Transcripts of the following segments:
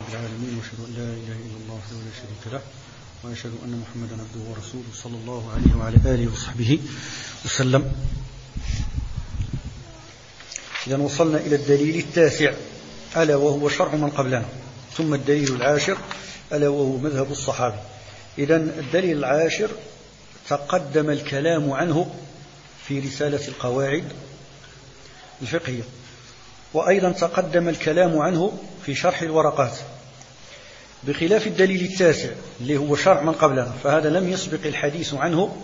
العالمين، وأشهد أن لا إله إلا الله وحده لا شريك له، وأشهد أن محمدا عبده ورسوله صلى الله عليه وعلى آله وصحبه وسلم. إذن وصلنا إلى الدليل التاسع، ألا وهو شرع من قبلنا، ثم الدليل العاشر ألا وهو مذهب الصحابة. إذن الدليل العاشر تقدم الكلام عنه في رسالة القواعد الفقهية، وأيضا تقدم الكلام عنه في شرح الورقات، بخلاف الدليل التاسع اللي هو شرع من قبلنا، فهذا لم يسبق الحديث عنه،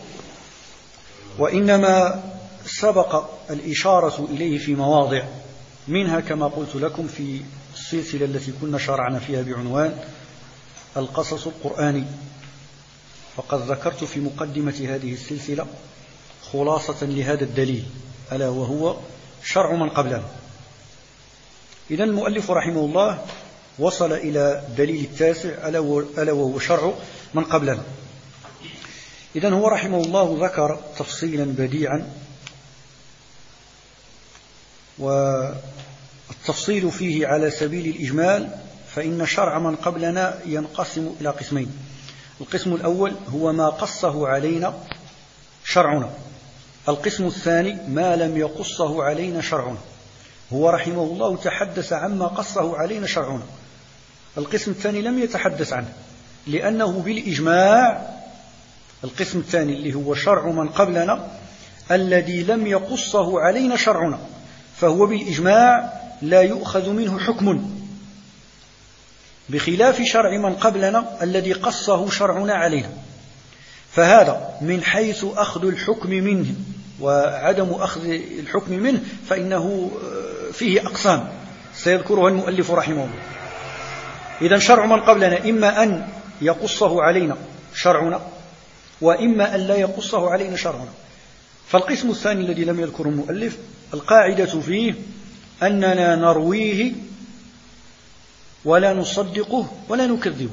وإنما سبق الإشارة إليه في مواضع منها، كما قلت لكم في السلسلة التي كنا شرعنا فيها بعنوان القصص القرآني، فقد ذكرت في مقدمة هذه السلسلة خلاصة لهذا الدليل، ألا وهو شرع من قبلنا. إذن المؤلف رحمه الله وصل إلى الدليل التاسع ألا وهو شرع من قبلنا. إذن هو رحمه الله ذكر تفصيلا بديعا، والتفصيل فيه على سبيل الإجمال، فإن شرع من قبلنا ينقسم إلى قسمين. القسم الأول هو ما قصه علينا شرعنا، القسم الثاني ما لم يقصه علينا شرعنا. هو رحمه الله تحدث عما قصه علينا شرعنا، القسم الثاني لم يتحدث عنه، لأنه بالإجماع القسم الثاني اللي هو شرع من قبلنا الذي لم يقصه علينا شرعنا، فهو بالإجماع لا يؤخذ منه حكم، بخلاف شرع من قبلنا الذي قصه شرعنا علينا. فهذا من حيث أخذ الحكم منه وعدم أخذ الحكم منه فإنه فيه أقسام سيذكرها المؤلف رحمه الله. إذن شرع من قبلنا إما أن يقصه علينا شرعنا، وإما أن لا يقصه علينا شرعنا. فالقسم الثاني الذي لم يذكره المؤلف القاعدة فيه أننا نرويه ولا نصدقه ولا نكذبه،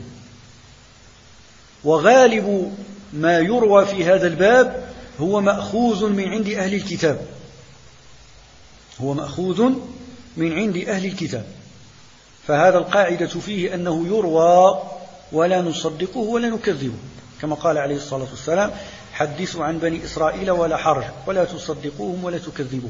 وغالب ما يروى في هذا الباب هو مأخوذ من عند أهل الكتاب، هو مأخوذ من عند أهل الكتاب. فهذا القاعدة فيه أنه يروى ولا نصدقه ولا نكذبه، كما قال عليه الصلاة والسلام: حدثوا عن بني إسرائيل ولا حرج، ولا تصدقوهم ولا تكذبوهم.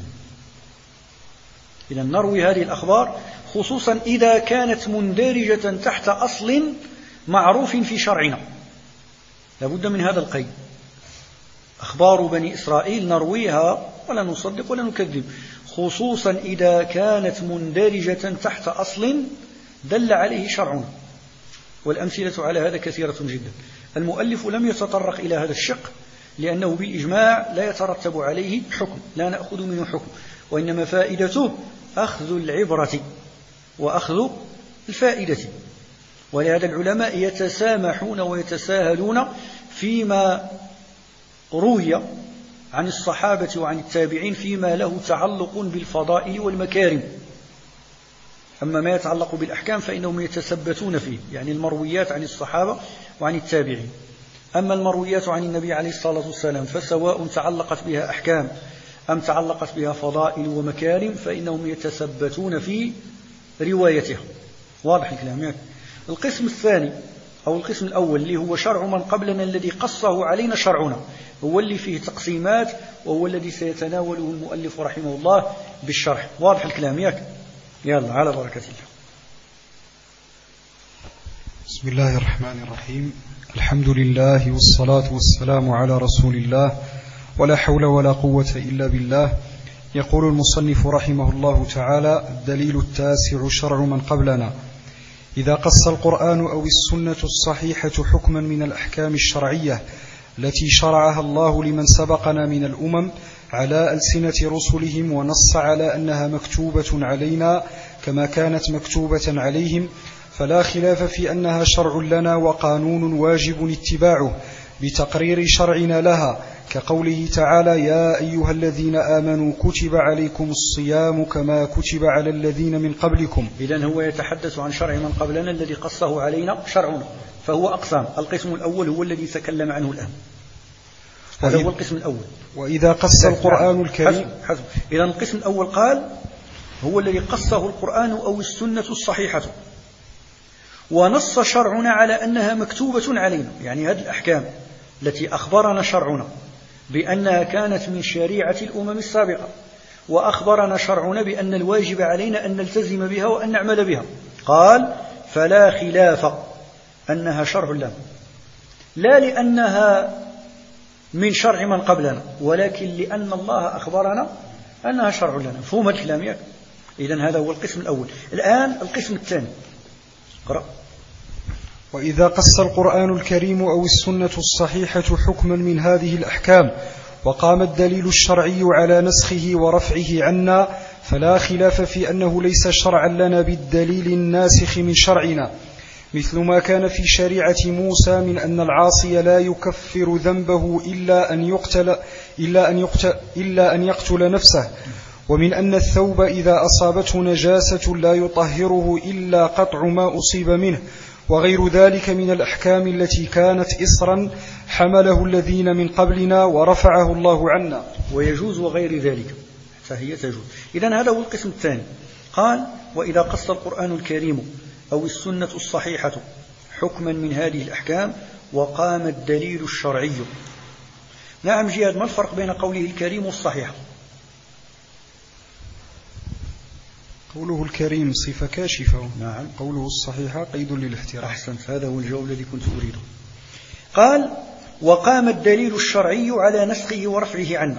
إذن نروي هذه الأخبار خصوصا إذا كانت مندرجة تحت أصل معروف في شرعنا، لابد من هذا القيد. أخبار بني إسرائيل نرويها ولا نصدق ولا نكذب، خصوصا إذا كانت مندرجة تحت أصل دل عليه شرعنا، والأمثلة على هذا كثيرة جدا. المؤلف لم يتطرق إلى هذا الشق، لأنه بالإجماع لا يترتب عليه حكم، لا نأخذ منه حكم، وإنما فائدته أخذ العبرة وأخذ الفائدة. ولهذا العلماء يتسامحون ويتساهلون فيما روي عن الصحابة وعن التابعين فيما له تعلق بالفضائل والمكارم. أما ما يتعلق بالأحكام فإنهم يتثبتون فيه، يعني المرويات عن الصحابة وعن التابعين. أما المرويات عن النبي عليه الصلاة والسلام فسواء تعلقت بها أحكام أم تعلقت بها فضائل ومكارم فإنهم يتثبتون في روايتها. واضح الكلام؟ القسم الثاني أو القسم الأول اللي هو شرع من قبلنا الذي قصه علينا شرعنا، هو اللي فيه تقسيمات، وهو الذي سيتناوله المؤلف رحمه الله بالشرح. واضح الكلام؟ يلا على بركة الله. بسم الله الرحمن الرحيم. الحمد لله والصلاة والسلام على رسول الله، ولا حول ولا قوة إلا بالله. يقول المصنف رحمه الله تعالى: الدليل التاسع شرع من قبلنا. إذا قص القرآن أو السنة الصحيحة حكما من الأحكام الشرعية التي شرعها الله لمن سبقنا من الأمم على ألسنة رسلهم، ونص على أنها مكتوبة علينا كما كانت مكتوبة عليهم، فلا خلاف في أنها شرع لنا وقانون واجب اتباعه بتقرير شرعنا لها، كقوله تعالى: يا أيها الذين آمنوا كتب عليكم الصيام كما كتب على الذين من قبلكم. إذن هو يتحدث عن شرع من قبلنا الذي قصه علينا شرعنا، فهو أقسام. القسم الأول هو الذي تكلم عنه الآن، هذا هو القسم الأول. وإذا قص القرآن الكريم حسب. إذن القسم الأول قال هو الذي قصه القرآن أو السنة الصحيحة، ونص شرعنا على أنها مكتوبة علينا، يعني هذه الأحكام التي أخبرنا شرعنا بأنها كانت من شريعة الأمم السابقة، وأخبرنا شرعنا بأن الواجب علينا أن نلتزم بها وأن نعمل بها. قال فلا خلاف أنها شرع لنا، لا لأنها من شرع من قبلنا، ولكن لأن الله أخبرنا أنها شرع لنا. مفهوم هذا الكلام ياك؟ إذن هذا هو القسم الأول. الآن القسم الثاني، قرأ. وإذا قص القرآن الكريم أو السنة الصحيحة حكما من هذه الأحكام وقام الدليل الشرعي على نسخه ورفعه عنا، فلا خلاف في أنه ليس شرعا لنا بالدليل الناسخ من شرعنا، مثل ما كان في شريعة موسى من أن العاصي لا يكفر ذنبه إلا أن يقتل نفسه، ومن أن الثوب إذا أصابته نجاسة لا يطهره إلا قطع ما أصيب منه، وغير ذلك من الأحكام التي كانت إصرا حمله الذين من قبلنا ورفعه الله عنا. ويجوز وغير ذلك، فهي تجوز. إذن هذا هو القسم الثاني. قال وإذا قص القرآن الكريم أو السنة الصحيحة حكما من هذه الأحكام وقام الدليل الشرعي. نعم جهاد، ما الفرق بين قوله الكريم والصحيح؟ قوله الكريم صفة كاشفة، نعم. قوله الصحيحة قيد للاحترام. أحسنت، هذا هو الجواب الذي كنت أريده. قال وقام الدليل الشرعي على نسخه ورفعه عنا،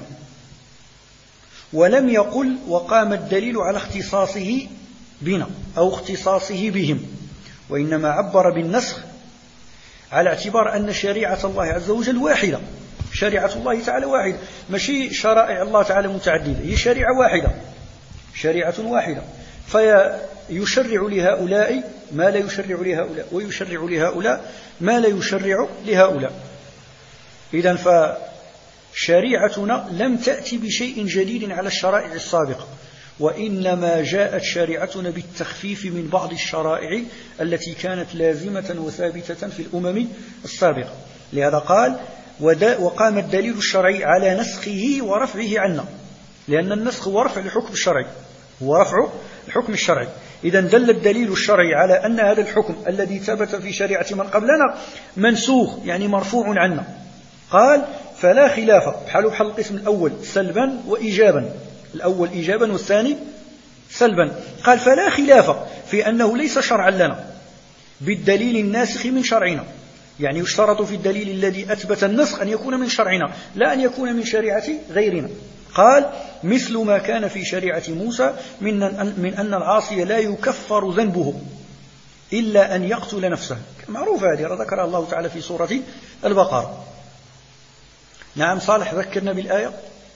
ولم يقل وقام الدليل على اختصاصه بنا أو اختصاصه بهم، وإنما عبر بالنسخ على اعتبار أن شريعة الله عز وجل واحدة، شريعة الله تعالى واحدة، ماشي شرائع الله تعالى متعددة، هي شريعة واحدة، شريعة واحدة، فيشرع لهؤلاء ما لا يشرع لهؤلاء، ويشرع لهؤلاء ما لا يشرع لهؤلاء. إذن فشريعتنا لم تأتي بشيء جديد على الشرائع السابقة، وإنما جاءت شريعتنا بالتخفيف من بعض الشرائع التي كانت لازمة وثابتة في الأمم السابقة. لهذا قال وقام الدليل الشرعي على نسخه ورفعه عنا، لأن النسخ هو رفع الحكم الشرعي، هو رفع الحكم الشرعي. إذن دل الدليل الشرعي على أن هذا الحكم الذي ثبت في شريعة من قبلنا منسوخ، يعني مرفوع عنا. قال فلا خلاف، بحال القسم الأول سلبا وإيجابا، الأول إيجابا والثاني سلبا. قال فلا خلاف في أنه ليس شرعا لنا بالدليل الناسخ من شرعنا، يعني يشترط في الدليل الذي أثبت النسخ أن يكون من شرعنا لا أن يكون من شريعة غيرنا. قال مثل ما كان في شريعة موسى من أن العاصي لا يكفر ذنبه إلا أن يقتل نفسه، معروف هذه ذكرها الله تعالى في سورة البقرة. نعم صالح، ذكرنا بالآية،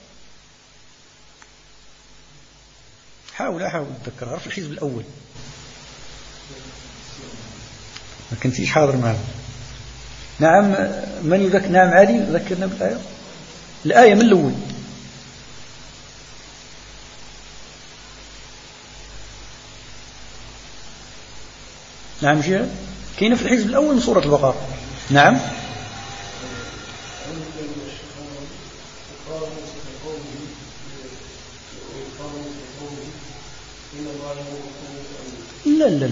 حاول تذكرها في الحزب الأول، ما كنتيش حاضر معنا. نعم من يذكر؟ نعم عادي، ذكرنا بالآية، الآية من الأول. نعم جهاد، كاينة في الحزب الأول من سورة البقرة. نعم لا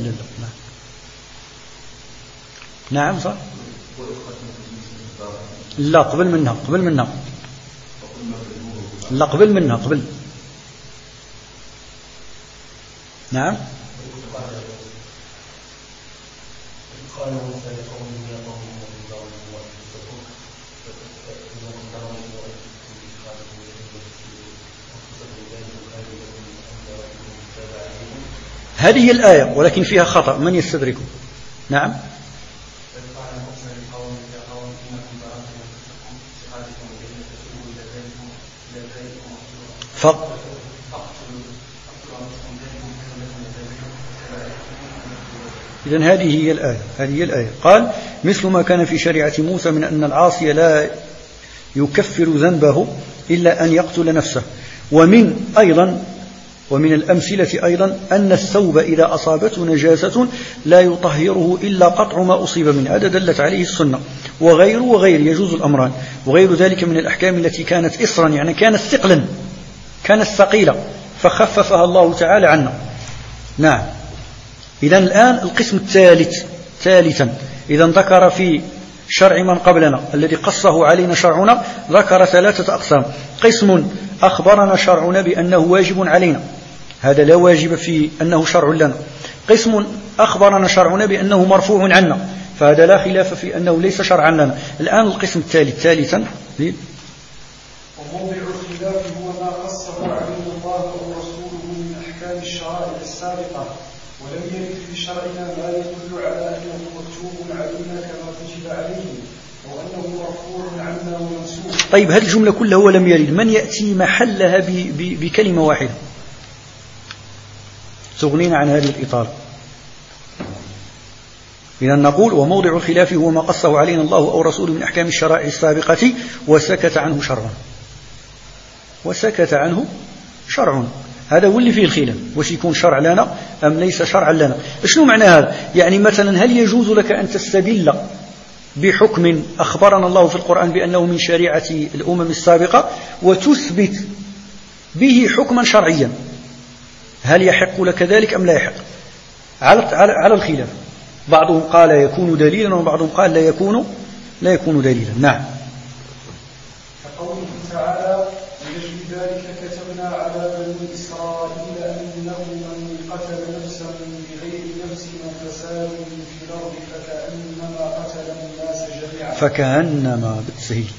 نعم صح، لا قبل منها لا قبل منها قبل. نعم هذه الآية ولكن فيها خطأ، من يستدركه؟ نعم إذن هذه هي الآية. قال مثل ما كان في شريعة موسى من أن العاصي لا يكفر ذنبه إلا أن يقتل نفسه، ومن الأمثلة أيضا أن الثوب إذا أصابته نجاسة لا يطهره إلا قطع ما أصيب منه، هذا دلت عليه السنة. وغير يجوز الأمران، وغير ذلك من الأحكام التي كانت إصرا، يعني كانت ثقلا، كانت ثقيلة فخففها الله تعالى عنا. نعم. إذن الآن القسم الثالث ثالثا. إذا ذكر في شرع من قبلنا الذي قصه علينا شرعنا ذكر 3 أقسام. قسم أخبرنا شرعنا بأنه واجب علينا، هذا لا واجب في أنه شرع لنا. قسم أخبرنا شرعنا بأنه مرفوع عنا، فهذا لا خلاف في أنه ليس شرعا لنا. الآن القسم الثالث. ثالثا وموضع الخلاف هو ما قصه عليه الله ورسوله من أحكام الشرائع السابقة، ولم يرد في شرعنا ما يدل على أنه مكتوب علينا كما كتب عليه، وأنه مرفوع عنا ومنسوخ. طيب، هذه الجملة كلها ولم يرد، من يأتي محلها بكلمة واحدة تغنينا عن هذه الإطالة؟ إذا نقول وموضع الخلاف هو ما قصه علينا الله أو رسوله من أحكام الشرائع السابقة وسكت عنه شرعا. وسكت عنه شرع، هذا هو اللي فيه الخلاف، واش يكون شرع لنا أم ليس شرعا لنا. شنو معنى هذا؟ يعني مثلا هل يجوز لك أن تستدل بحكم أخبرنا الله في القرآن بأنه من شريعة الأمم السابقة وتثبت به حكما شرعيا؟ هل يحق لك ذلك أم لا يحق؟ على الخلاف، بعضهم قال يكون دليلا وبعضهم قال لا يكون دليلا. نعم. كقوله تعالى ولأجل ذلك كتبنا على بني إسرائيل أنه من قتل نفسا بغير نفس أو فساد في الأرض فكأنما قتل الناس جميعا. فكأنما بالتسهيل.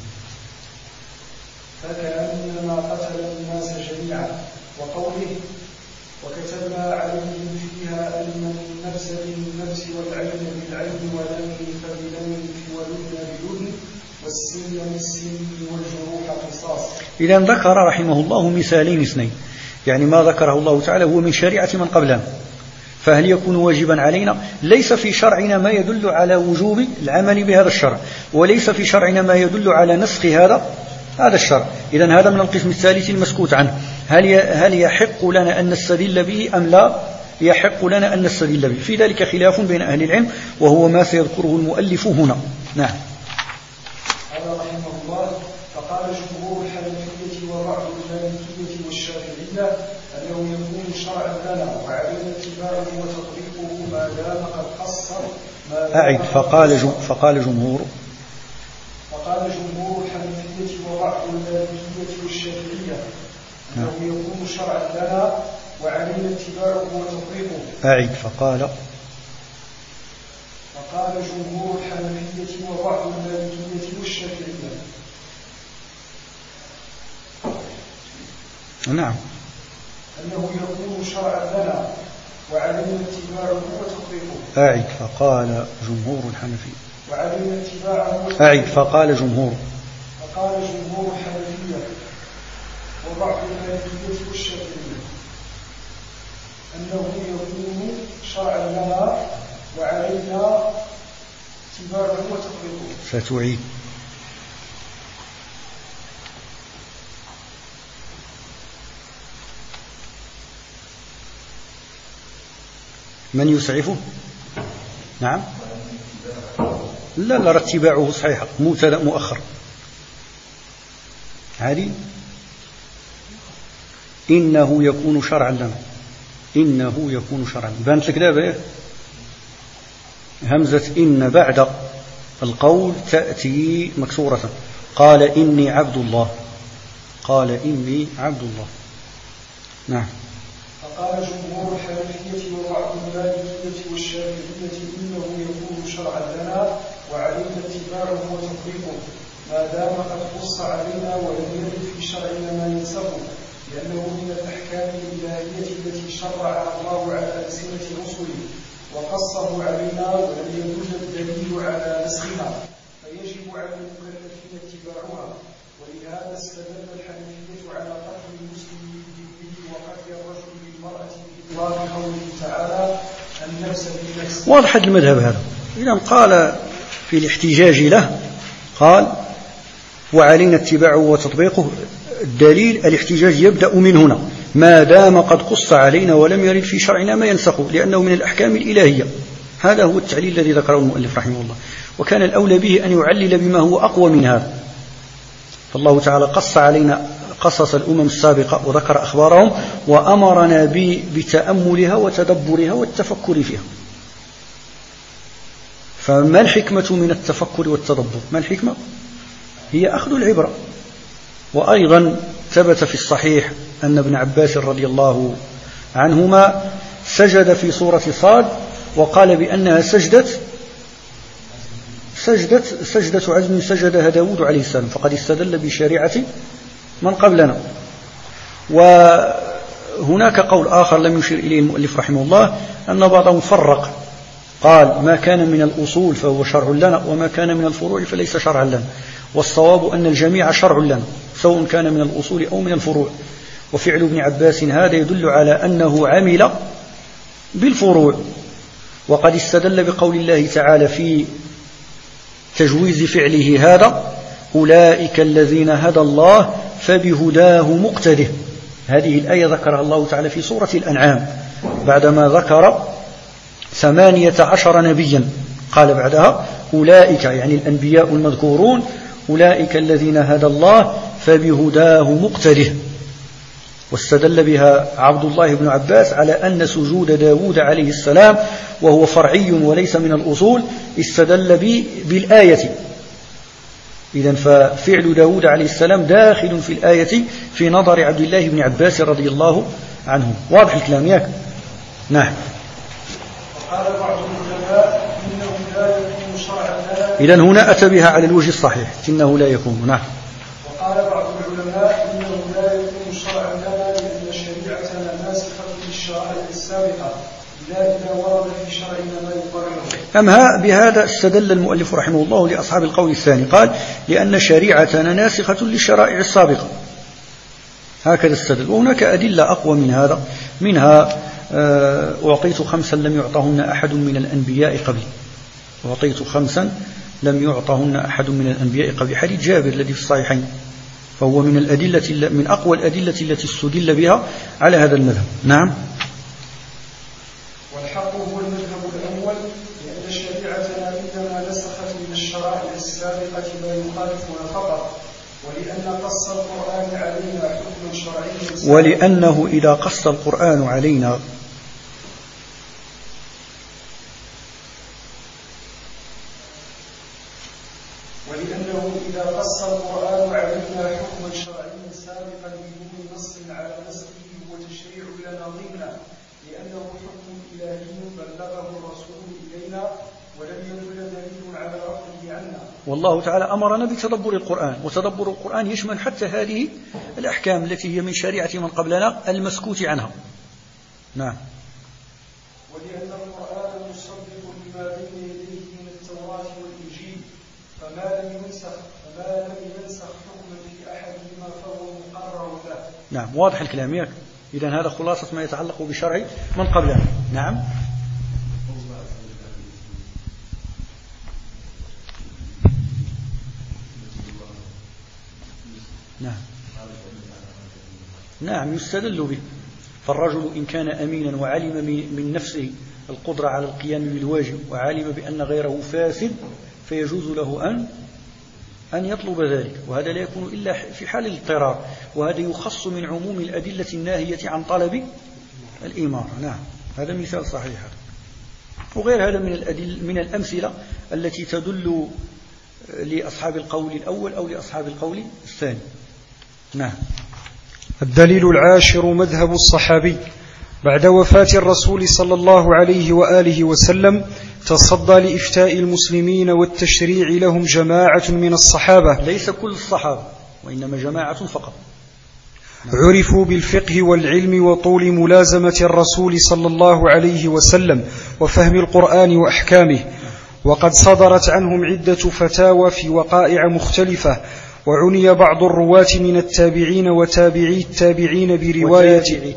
فكأنما قتل الناس جميعا. وقوله وكتبنا عليهم فيها أن النفس بالنفس والعين بالعين والأنف بالأنف والأذن بالأذن والسن بالسن والجروح قصاص. إذا ذكر رحمه الله مثالين اثنين، يعني ما ذكره الله تعالى هو من شريعة من قبلنا، فهل يكون واجبا علينا؟ ليس في شرعنا ما يدل على وجوب العمل بهذا الشرع، وليس في شرعنا ما يدل على نسخ هذا الشرع. إذن هذا من القسم الثالث المسكوت عنه. هل يحق لنا أن نستدل به أم لا يحق لنا أن نستدل به؟ في ذلك خلاف بين أهل العلم، وهو ما سيذكره المؤلف هنا. نعم. قال رحمه الله فقال جمهور الحنفية وبعض المالكية والشافعية أنه يكون شرعا لنا وعلينا اتباعه وتطبيقه ما دام قد قصر. فقال جمهور الحنفية وبعض المالكية والشافعية أنه يكون شرعا لنا وعلينا اتباعه وتطبيقه. فقال جمهور الحنفية وبعض المالكية والشافعية. نعم. أنه يكون شرعا لنا وعلينا اتباعه وتطبيقه. فقال جمهور الحنفية وعلينا اتباعه. فقال جمهور الحنفية وبعض المالكية والشافعية أنه يكون شرعا لنا وعلينا اتباعه وتطبيقه. ستعيد. من يسعفه؟ نعم. لا اتباعه صحيح، مبتدأ مؤخر. هذه إنه يكون شرعا لنا. بانت لك دابا همزة إن بعد القول تأتي مكسورة. قال إني عبد الله. نعم. فقال جمهور الحنفية وبعض المالكية والشافعية إنه يكون شرعا لنا وعلينا اتباعه وتطبيقه ما دام قد قص علينا ولم يرد في شرعنا ما ينسخه، لأنه من الأحكام الإلهية التي شرعها الله على ألسنة رسله وقصه علينا ولم يوجد دليل على نسخها، فيجب على المكلفين اتباعها. ولهذا استدل الحنفية على قتل المسلم بالذمة وقتل الرجل بالمرأة بإطلاق قوله تعالى النفس بالنفس. واضح المذهب هذا. إذا قال في الاحتجاج له قال وعلينا اتباعه وتطبيقه. الدليل الاحتجاج يبدأ من هنا ما دام قد قص علينا ولم يرد في شرعنا ما ينسخه، لأنه من الأحكام الإلهية. هذا هو التعليل الذي ذكره المؤلف رحمه الله، وكان الأولى به أن يعلل بما هو أقوى من هذا. فالله تعالى قص علينا قصص الأمم السابقة وذكر أخبارهم وأمرنا بتأملها وتدبرها والتفكر فيها. فما الحكمة من التفكر والتدبر؟ ما الحكمة؟ هي أخذ العبرة. وأيضا ثبت في الصحيح أن ابن عباس رضي الله عنهما سجد في سورة صاد وقال بأنها سجدة عزم سجدها داود عليه السلام، فقد استدل بشريعة من قبلنا. وهناك قول آخر لم يشير إليه المؤلف رحمه الله، أن بعضهم فرق، قال ما كان من الأصول فهو شرع لنا، وما كان من الفروع فليس شرعا لنا، والصواب أن الجميع شرع لنا سواء كان من الأصول أو من الفروع. وفعل ابن عباس هذا يدل على أنه عمل بالفروع. وقد استدل بقول الله تعالى في تجويز فعله هذا: أولئك الذين هدى الله فبهداه مقتده. هذه الآية ذكرها الله تعالى في سورة الأنعام بعدما ذكر 18 نبيا، قال بعدها أولئك، يعني الأنبياء المذكورون، أولئك الذين هدى الله فبهداه مقتده. واستدل بها عبد الله بن عباس على أن سجود داود عليه السلام وهو فرعي وليس من الأصول استدل بالآية. إذن ففعل داود عليه السلام داخل في الآية في نظر عبد الله بن عباس رضي الله عنه. واضح الكلام ياك؟ نعم. وقال بعض العلماء إنه لا يكون شرعا. إذن هنا أتى بها على الوجه الصحيح، إنه لا يكون. نعم. وقال بعض العلماء إنه لا يكون شرعا لنا لأن شريعتنا ناسخة للشرائع السابقة لا إذا ورد في شرعنا ما يقرره. بهذا استدل المؤلف رحمه الله لأصحاب القول الثاني، قال لأن شريعتنا ناسخة للشرائع السابقة، هكذا استدل. وهناك أدلة أقوى من هذا، منها أعطيت 5 لم يعطهن أحد من الأنبياء قبلي، أعطيت 5 لم يعطهن أحد من الأنبياء قبلي، حديث جابر الذي في الصحيحين، فهو من الأدلة، من أقوى الأدلة التي استدل بها على هذا المذهب. نعم. والحق هو المذهب الأول، لأن شريعتنا إنما نسخت من الشرائع السابقة ما يخالفها فقط، ولأن قص القرآن علينا حكما شرعيا، ولأنه إذا قص القرآن علينا حكما شرعيا سابقا بدون نص على نسخه وتشريع لنا ضمنا، لأنه حكم إلهي بلغه الرسول إلينا ولم يدل دليل على رفعه عنا. والله تعالى أمرنا بتدبر القرآن، وتدبر القرآن يشمل حتى هذه الأحكام التي هي من شريعة من قبلنا المسكوت عنها. نعم. ولأن القرآن مصدق لما بين يديه من التوراة والإنجيل، فما لم ينسخ حكما في أحدهما فهو مقرر له. نعم، واضح الكلام ياك؟ إذن هذا خلاصة ما يتعلق بشرع من قبلنا. نعم. نعم يستدل به. فالرجل إن كان أمينا وعلم من نفسه القدرة على القيام بالواجب وعلم بأن غيره فاسد فيجوز له أن يطلب ذلك، وهذا لا يكون إلا في حال الاضطرار، وهذا يخص من عموم الأدلة الناهية عن طلب الإمارة. نعم، هذا مثال صحيح. وغير هذا من الأمثلة التي تدل لأصحاب القول الأول أو لأصحاب القول الثاني. نعم. الدليل العاشر مذهب الصحابي. بعد وفاة الرسول صلى الله عليه وآله وسلم تصدى لإفتاء المسلمين والتشريع لهم جماعة من الصحابة، ليس كل الصحابة وإنما جماعة فقط. عرفوا بالفقه والعلم وطول ملازمة الرسول صلى الله عليه وسلم وفهم القرآن وأحكامه، وقد صدرت عنهم عدة فتاوى في وقائع مختلفة. وعني بعض الرواة من التابعين وتابعي التابعين برواية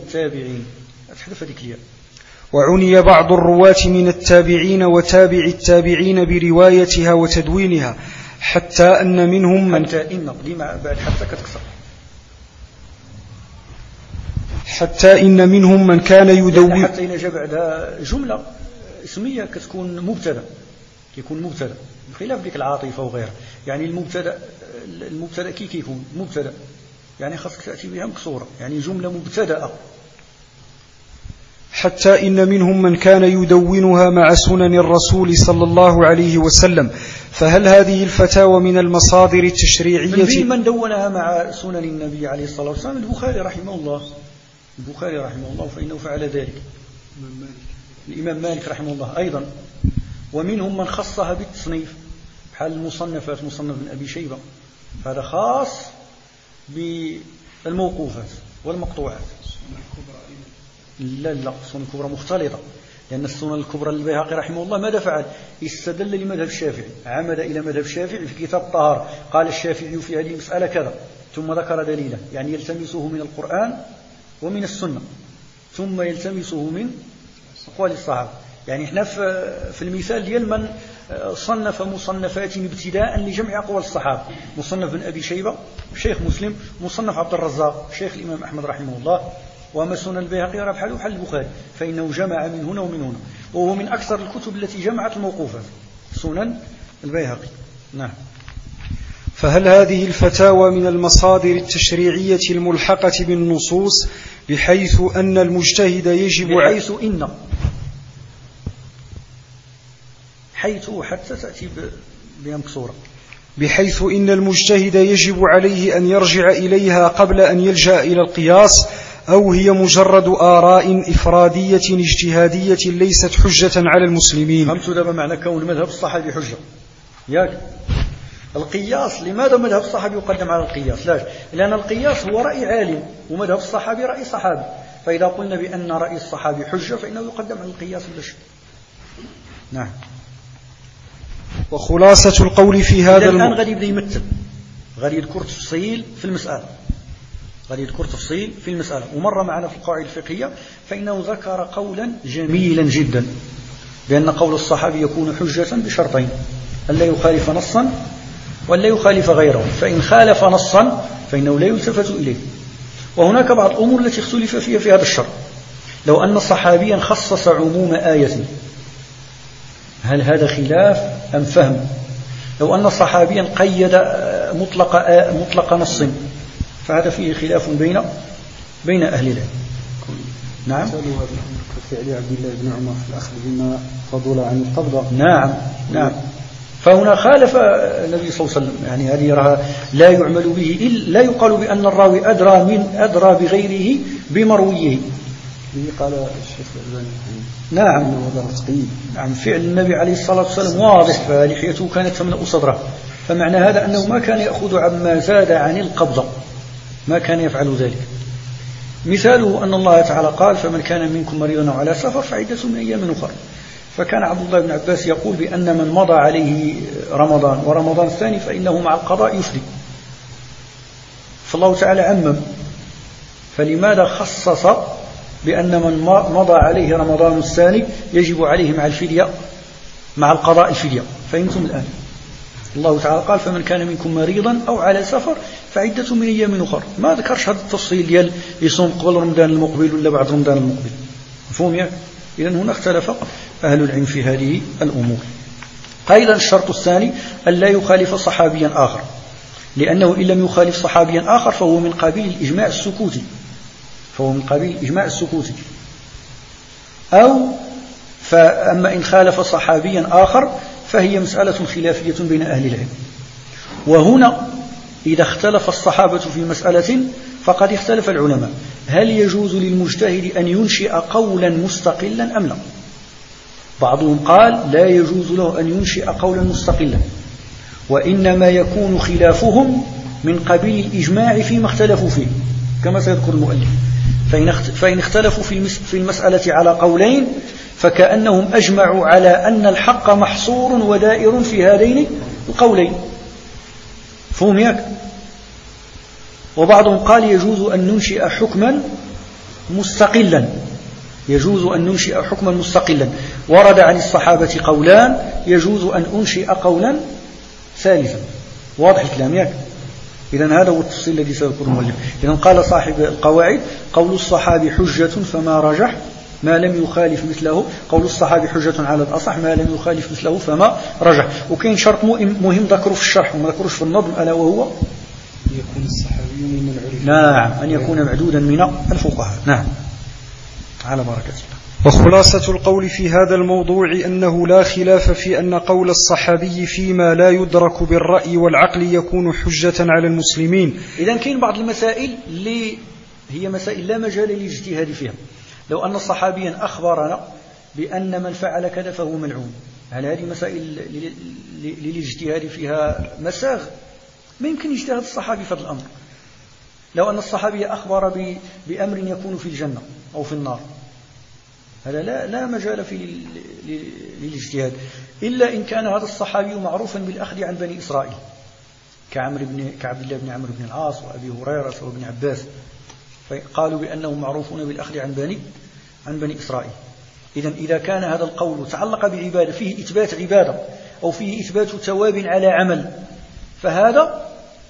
وعني بعض الرواة من التابعين وتابع التابعين بروايتها وتدوينها، حتى إن منهم من كان يدون. حتى إن جاء بعدها جملة اسمية كتكون مبتدأ، يكون مبتدأ بخلاف ذيك العاطفة وغيرها. يعني المبتدأ كي يكون مبتدأ يعني خاصك تأتي بها مكسورة، يعني جملة مبتدأة. حتى إن منهم من كان يدونها مع سنن الرسول صلى الله عليه وسلم، فهل هذه الفتاوى من المصادر التشريعية؟ من دونها مع سنن النبي عليه الصلاة والسلام البخاري رحمه الله فإنه فعل ذلك. الإمام مالك رحمه الله أيضا. ومنهم من خصها بالتصنيف بحال المصنفات، مصنف بن أبي شيبة، هذا خاص بالموقوفات والمقطوعات. لا السنن الكبرى مختلطة، لأن السنن الكبرى للبيهقي رحمه الله ماذا فعل؟ استدل لمذهب الشافعي، عمد إلى مذهب الشافعي في كتاب الطهارة، قال الشافعي في هذه المسألة كذا، ثم ذكر دليلا، يعني يلتمسه من القرآن ومن السنة، ثم يلتمسه من أقوال الصحابة. يعني احنا في المثال ديال من صنف مصنفات ابتداء لجمع أقوال الصحابة، مصنف بن أبي شيبة شيخ مسلم، مصنف عبد الرزاق شيخ الإمام أحمد رحمه الله، وما سنن البيهقي بحاله بحال البخاري، فإنه جمع من هنا ومن هنا، وهو من أكثر الكتب التي جمعت الموقوفات سنن البيهقي. نعم. فهل هذه الفتاوى من المصادر التشريعية الملحقة بالنصوص بحيث أن المجتهد يجب حيث حتى تأتي بمكسورة، بحيث إن المجتهد يجب عليه أن يرجع إليها قبل أن يلجأ إلى القياس، أو هي مجرد آراء إفرادية اجتهادية ليست حجة على المسلمين؟ فهمت دابا معنى كون مذهب الصحابي حجة. ياك القياس، لماذا مذهب الصحابي يقدم على القياس؟ لا، لأن القياس هو رأي عالم، ومذهب الصحابي رأي صحابي، فإذا قلنا بأن رأي الصحابي حجة فإنه يقدم على القياس بلا شك. نعم. وخلاصة القول في هذا الآن غادي يبدأ يمثل، غادي يذكر تفصيل في المسألة، ومر معنا في القواعد الفقهية فإنه ذكر قولا جميلا جدا، بأن قول الصحابي يكون حجة بشرطين: ألا يخالف نصا ولا يخالف غيره، فإن خالف نصا فإنه لا يلتفت إليه. وهناك بعض الأمور التي اختلف فيها في هذا الشرط. لو أن صحابيا خصص عموم آية، هل هذا خلاف أم فهم؟ لو أن صحابيا قيد مطلق نص، فهذا فيه خلاف بين أهل العلم. نعم. كفعل عبد الله بن عمر في الأخذ بما فضل عن القبضة. نعم. فهنا خالف النبي صلى الله عليه وسلم، يعني هذه لا يعمل به، لا يقال بأن الراوي أدرى بغيره بمرويه. قال الشيخ الألباني نعم، فعل النبي عليه الصلاة والسلام واضح، فلحيته كانت تملأ صدره، فمعنى هذا أنه ما كان يأخذ عما زاد عن القبضة، ما كان يفعل ذلك. مثاله أن الله تعالى قال: فمن كان منكم مريضا أو على سفر فعدة من أيام أخرى. فكان عبد الله بن عباس يقول بأن من مضى عليه رمضان ورمضان الثاني فإنه مع القضاء يفدي، فالله تعالى عمم، فلماذا خصص بأن من مضى عليه رمضان الثاني يجب عليه مع الفدية، مع القضاء الفدية؟ فهمتم الآن؟ الله تعالى قال: فمن كان منكم مريضا أو على سفر فعدة من أيام أخرى، ما ذكرش هذا التفصيل ديال يصوم قبل رمضان المقبل ولا بعد رمضان المقبل. مفهوم ياك؟ إذن هنا اختلف أهل العلم في هذه الأمور. أيضا الشرط الثاني ألا يخالف صحابيا آخر، لأنه إن لم يخالف صحابيا آخر فهو من قبيل الإجماع السكوتي، أو فأما إن خالف صحابيا آخر فهي مسألة خلافية بين أهل العلم. وهنا إذا اختلف الصحابة في مسألة فقد اختلف العلماء: هل يجوز للمجتهد أن ينشئ قولا مستقلا أم لا؟ بعضهم قال لا يجوز له أن ينشئ قولا مستقلا، وإنما يكون خلافهم من قبيل الإجماع فيما اختلفوا فيه، كما سيذكر المؤلف. فإن اختلفوا في المسألة على قولين فكأنهم أجمعوا على أن الحق محصور ودائر في هذين القولين. فهم ياك؟ وبعضهم قال يجوز أن ننشئ حكما مستقلا، ورد عن الصحابة قولان، يجوز أن أنشئ قولا ثالثا. واضح الكلام ياك؟ إذن هذا هو التفصيل الذي سيذكره المؤلف. إذن قال صاحب القواعد: قول الصحابي حجة فما رجح ما لم يخالف مثله، قول الصحابي حجة على الأصح ما لم يخالف مثله فما رجح. وكاين شرط مهم ذكره في الشرح وما ذكروش في النظم، ألا وهو يكون الصحابي من العلم. نعم، أن يكون معدودا من الفقهاء. نعم، على بركة الله. وخلاصة القول في هذا الموضوع أنه لا خلاف في أن قول الصحابي فيما لا يدرك بالرأي والعقل يكون حجة على المسلمين. إذن كاين بعض المسائل اللي هي مسائل لا مجال للاجتهاد فيها. لو أن الصحابيا أخبرنا بأن من فعل كذا فهو ملعون، هل هذه مسائل للاجتهاد فيها مساغ؟ ما يمكن اجتهاد الصحابي في هذا الأمر. لو أن الصحابي أخبر بأمر يكون في الجنة أو في النار، هذا لا مجال في للاجتهاد، إلا إن كان هذا الصحابي معروفا بالأخذ عن بني إسرائيل كعبد الله بن عمرو بن العاص وأبي هريرة وابن عباس، فقالوا بأنهم معروفون بالأخذ عن بني إسرائيل. إذا كان هذا القول تعلق بعبادة فيه إثبات عبادة أو فيه إثبات ثواب على عمل، فهذا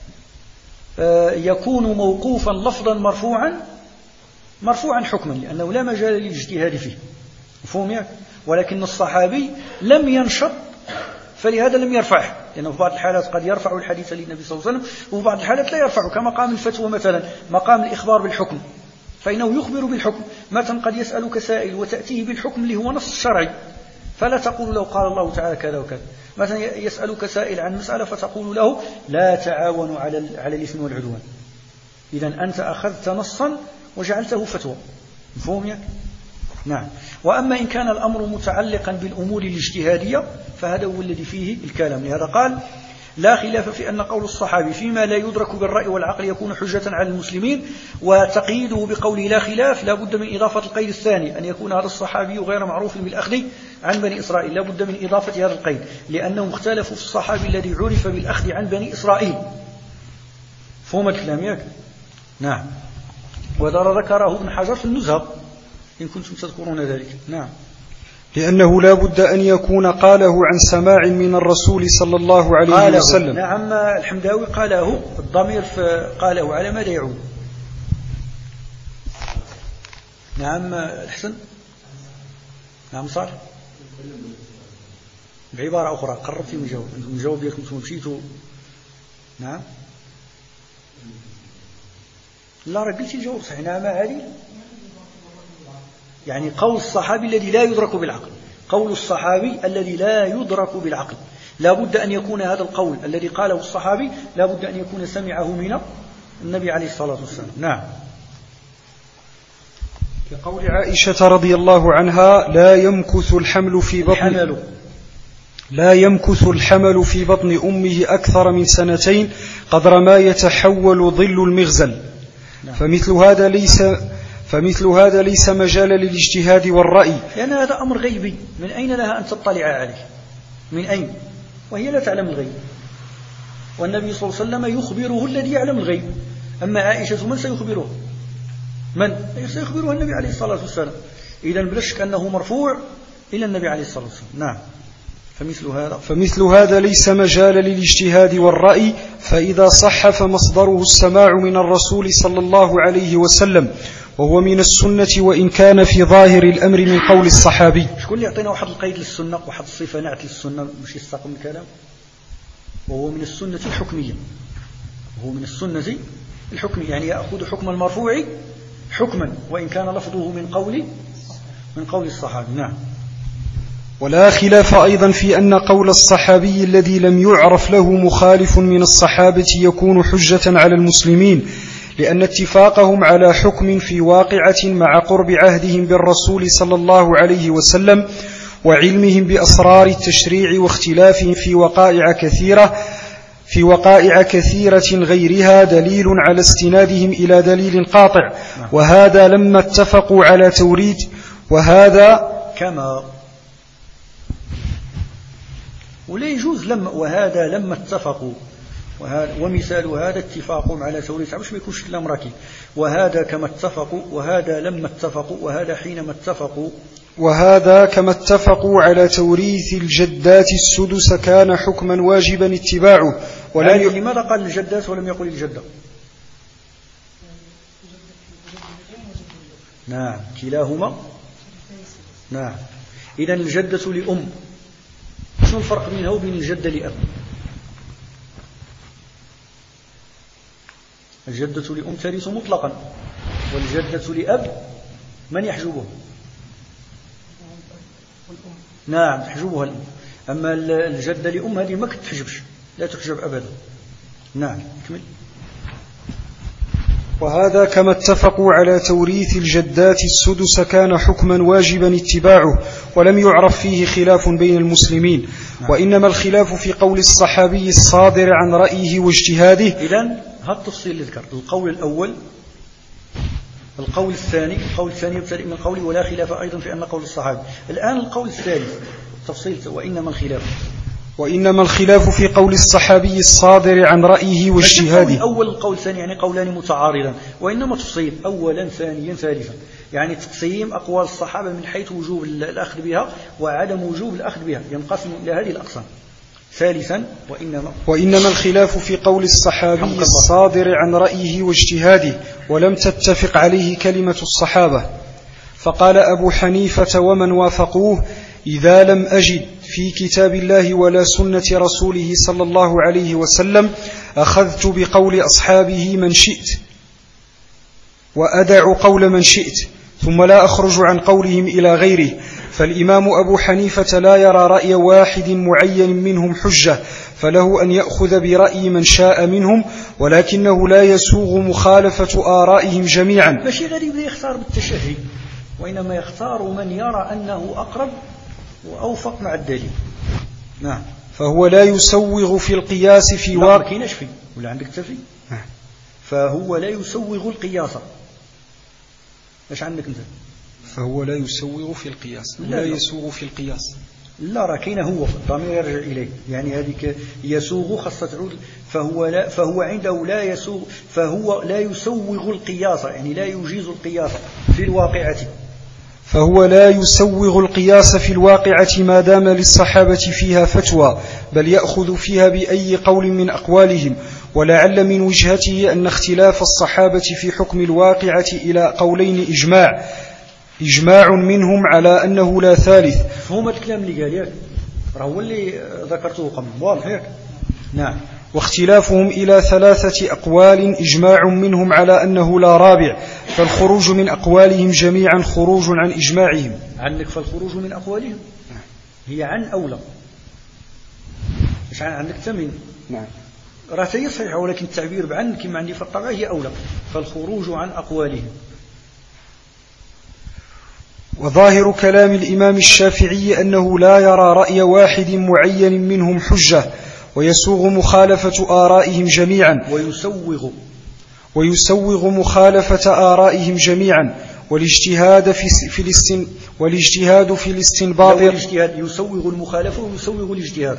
يكون موقوفا لفظا مرفوعا حكما، لأنه لا مجال للاجتهاد فيه. مفهوم؟ ولكن الصحابي لم ينشط، فلهذا لم يرفعه، لأنه في بعض الحالات قد يرفع الحديث للنبي صلى الله عليه وسلم، وفي بعض الحالات لا يرفعه، كمقام الفتوى مثلا، مقام الإخبار بالحكم، فإنه يخبر بالحكم. مثلا قد يسألك سائل وتأتيه بالحكم اللي هو نص شرعي، فلا تقول له قال الله تعالى كذا وكذا. مثلا يسألك سائل عن مسألة فتقول له لا تعاونوا على الإثم والعدوان، إذن أنت أخذت نصا وجعلته فتوى. مفهوم؟ نعم. وأما إن كان الأمر متعلقا بالأمور الاجتهادية فهذا هو الذي فيه الكلام. لهذا قال لا خلاف في أن قول الصحابي فيما لا يدرك بالرأي والعقل يكون حجة على المسلمين، وتقييده بقوله لا خلاف لا بد من إضافة القيد الثاني، أن يكون هذا الصحابي غير معروف بالأخذ عن بني إسرائيل، لا بد من إضافة هذا القيد، لأنهم اختلفوا في الصحابي الذي عرف بالأخذ عن بني إسرائيل. فهم الكلام؟ نعم. وذا ذكره ابن حجر في النزهة إن كنتم تذكرون ذلك. نعم. لأنه لا بد أن يكون قاله عن سماع من الرسول صلى الله عليه وسلم. نعم. الحمداوي قاله، الضمير قاله على ماذا يعود؟ نعم الحسن. نعم صالح. بعبارة أخرى قربت من جواب لكم مشيتوا. نعم. لا رجلت الجواب صحيح. نعم هذه يعني قول الصحابي الذي لا يدرك بالعقل، قول الصحابي الذي لا يدرك بالعقل لا بد أن يكون هذا القول الذي قاله الصحابي لا بد أن يكون سمعه من النبي عليه الصلاة والسلام. نعم. كقول عائشة رضي الله عنها لا يمكث الحمل في بطن أمه أكثر من 2 قدر ما يتحول ظل المغزل. نعم. فمثل هذا ليس مجال للاجتهاد والرأي، لأن هذا أمر غيبي، من أين لها أن تطلع عليه؟ من أين؟ وهي لا تعلم الغيب، والنبي صلى الله عليه وسلم يخبره الذي يعلم الغيب. أما عائشة من سيخبره؟ من سيخبرها؟ النبي عليه الصلاة والسلام. إذن بلا شك أنه مرفوع إلى النبي عليه الصلاة والسلام. نعم. فمثل هذا ليس مجال للاجتهاد والرأي، فإذا صح فمصدره السماع من الرسول صلى الله عليه وسلم، وهو من السنة وإن كان في ظاهر الأمر من قول الصحابي. شكون اللي يعطينا واحد القيد للسنة وواحد الصفة نعت للسنة مش يستقم الكلام؟ وهو من السنة الحكمية، يعني يأخذ حكم المرفوع حكما وإن كان لفظه من قول الصحابي. نعم. ولا خلاف أيضا في أن قول الصحابي الذي لم يعرف له مخالف من الصحابة يكون حجة على المسلمين، لأن اتفاقهم على حكم في واقعة مع قرب عهدهم بالرسول صلى الله عليه وسلم وعلمهم بأسرار التشريع واختلافهم في وقائع كثيرة غيرها دليل على استنادهم إلى دليل قاطع. وهذا لما اتفقوا على توريد ولا يجوز لما اتفقوا، ومثال هذا اتفاقهم على توريث، عبش ما يكونش كلام راكب. وهذا كما اتفقوا، وهذا لما اتفقوا، وهذا حينما اتفقوا. وهذا كما اتفقوا على توريث الجدات السدس كان حكما واجبا اتباعه. لماذا قال الجدات ولم يقل الجدة؟ نعم كلاهما. نعم. إذن الجدة لأم، شنو الفرق بينها وبين الجدة لأب؟ الجدة لأم ترث مطلقا، والجدة لأب من يحجبه؟ نعم تحجبها الأم. أما الجدة لأم هذه ما كتحجبش، لا تحجب أبدا. نعم كمل. وهذا كما اتفقوا على توريث الجدات السدس كان حكما واجبا اتباعه، ولم يعرف فيه خلاف بين المسلمين. وإنما الخلاف في قول الصحابي الصادر عن رأيه واجتهاده. إذن هذا التفصيل اللي ذكر القول الأول. القول الثاني يبتدئ من قوله ولا خلاف أيضا في أن قول الصحابي. الآن القول الثالث تفصيل وإنما الخلاف في قول الصحابي الصادر عن رأيه واجتهاده. الأول القول الثاني يعني قولان متعارضان، وإنما تفصيل أولا ثانيا ثالثا، يعني تقسيم أقوال الصحابة من حيث وجوب الأخذ بها وعدم وجوب الأخذ بها ينقسم إلى هذه الأقسام. ثالثا وإنما الخلاف في قول الصحابي الصادر عن رأيه واجتهاده ولم تتفق عليه كلمة الصحابة. فقال أبو حنيفة ومن وافقوه إذا لم أجد في كتاب الله ولا سنة رسوله صلى الله عليه وسلم أخذت بقول أصحابه من شئت وأدع قول من شئت، ثم لا أخرج عن قولهم إلى غيره. فالإمام أبو حنيفة لا يرى رأي واحد معين منهم حجة، فله أن يأخذ برأي من شاء منهم، ولكنه لا يسوغ مخالفة آرائهم جميعا. ماشي غريب يختار بالتشهي، وإنما يختار من يرى أنه أقرب وأوفق مع الدليل. نعم. فهو لا يسوغ في القياس في واقع نشفي ولا عندك تفي. فهو لا يسوغ القياس. ايش عندك انت؟ فهو لا يسوغ في القياس ولا يسوغ في القياس. لا راكين هو الضمير يرجع إليه، يعني هذيك يسوغ خاصة تعود. فهو عنده لا يسوغ، فهو لا يسوغ القياس، يعني لا يجيز القياس في الواقعة. فهو لا يسوغ القياس في الواقعة ما دام للصحابة فيها فتوى، بل يأخذ فيها بأي قول من أقوالهم. ولعل من وجهته أن اختلاف الصحابة في حكم الواقعة إلى قولين إجماع منهم على أنه لا ثالث. هم الكلام اللي قال ياك راه هو اللي ذكرته قبل واضح هيك. نعم. واختلافهم إلى 3 أقوال إجماع منهم على أنه لا رابع، فالخروج من أقوالهم جميعا خروج عن إجماعهم. عندك فالخروج من أقوالهم هي عن أولى، مش عندك ثمين. نعم. راه هي صحيحة، ولكن التعبير بعن كما عندي في الطبع هي أولى، فالخروج عن أقوالهم. وظاهر كلام الإمام الشافعي أنه لا يرى رأي واحد معين منهم حجة، ويسوغ مخالفة آرائهم جميعا. ويسوغ مخالفة آرائهم جميعا، والاجتهاد في الاستنباط. يسوغ المخالفة ويسوغ الاجتهاد،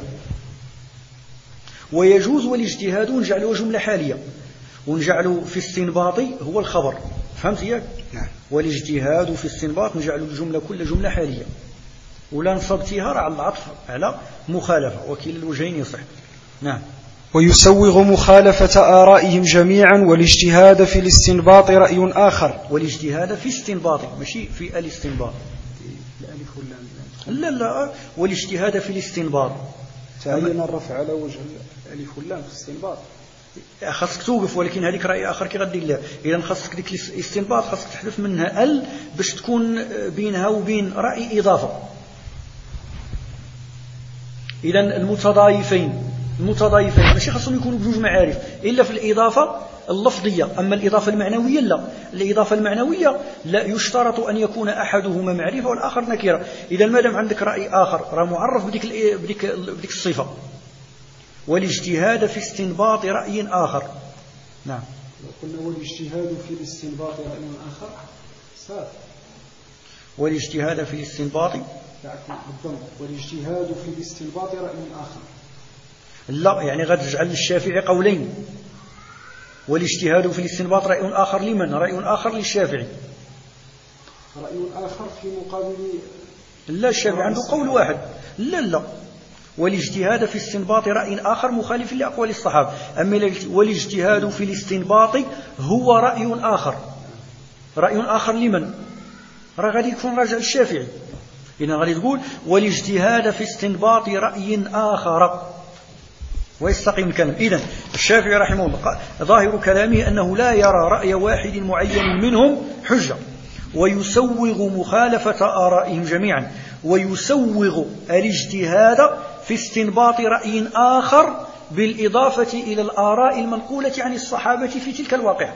ويجوز والاجتهاد ونجعله جملة حالية، ونجعله في استنباط هو الخبر. فهمت ياك؟ نعم. والاجتهاد في استنباط نجعل الجملة كل جملة حالية، ولا نصبتها على العطف على مخالفة، وكلا الوجهين يصح. نعم. ويسوغ مخالفة آرائهم جميعا، والاجتهاد في الاستنباط رأي آخر. والاجتهاد في استنباط ماشي في الاستنباط. لا والاجتهاد في الاستنباط تعين الرفع على وجه الألف واللام في الاستنباط. خاصك توقف، ولكن هذيك رأي آخر كي غادي له. إذا خاصك ديك الاستنباط خاصك تحذف منها ال باش تكون بينها وبين رأي إضافة. إذا المتضايفين ماشي خاصهم يكونوا بجوج معارف إلا في الإضافة اللفظية. أما الإضافة المعنوية لا، الإضافة المعنوية لا يشترط أن يكون أحدهما معرفة والآخر نكرة. إذا ما دام عندك رأي آخر راه معرف بديك الصفة. والاجتهاد في استنباط رأي آخر. نعم. قلنا والاجتهاد في الاستنباط رأي آخر صار. والاجتهاد في الاستنباط والاجتهاد في الاستنباط رأي آخر. لا يعني غتجعل للشافعي قولين. والاجتهاد في الاستنباط رأي آخر لمن؟ رأي آخر للشافعي. رأي آخر في مقابل. لا الشافعي عنده قول واحد. لا والاجتهاد في الاستنباط رأي آخر مخالف لأقوال الصحابة. أما والاجتهاد في الاستنباط هو رأي آخر. رأي آخر لمن؟ راه غادي يكون راجع الشافعي. إذا غادي تقول والاجتهاد في استنباط رأي آخر ويستقيم الكلام. إذن الشافعي رحمه الله ظاهر كلامه أنه لا يرى رأي واحد معين منهم حجة، ويسوغ مخالفة آرائهم جميعا، ويسوغ الاجتهاد في استنباط رأي آخر بالإضافة إلى الآراء المنقولة عن الصحابة في تلك الواقعة،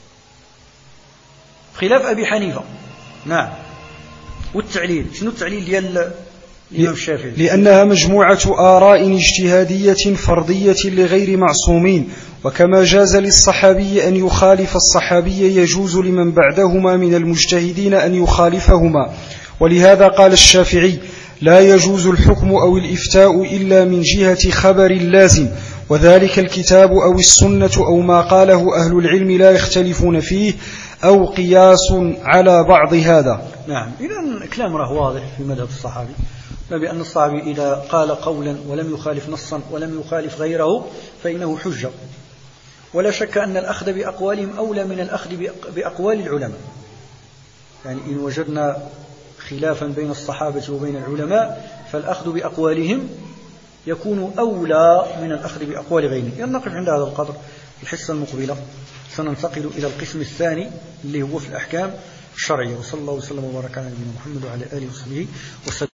خلاف أبي حنيفة. نعم. والتعليل، شنو التعليل ديال الإمام الشافعي؟ لأنها مجموعة آراء اجتهادية فرضية لغير معصومين، وكما جاز للصحابي أن يخالف الصحابي يجوز لمن بعدهما من المجتهدين أن يخالفهما. ولهذا قال الشافعي: لا يجوز الحكم أو الإفتاء إلا من جهة خبر لازم، وذلك الكتاب أو السنة أو ما قاله أهل العلم لا يختلفون فيه، أو قياس على بعض هذا. نعم. إذن كلام راه واضح في مذهب الصحابي، بأن الصحابي إذا قال قولا ولم يخالف نصا ولم يخالف غيره فإنه حجة. ولا شك أن الأخذ بأقوالهم أولى من الأخذ بأقوال العلماء. يعني إن وجدنا خلافا بين الصحابة وبين العلماء فالأخذ بأقوالهم يكون أولى من الأخذ بأقوال غيرهم. نقف عند هذا القدر. الحصة المقبلة سننتقل إلى القسم الثاني اللي هو في الأحكام الشرعية. وصلى الله وسلم وبارك على نبينا محمد وعلى آله وصحبه وسلم.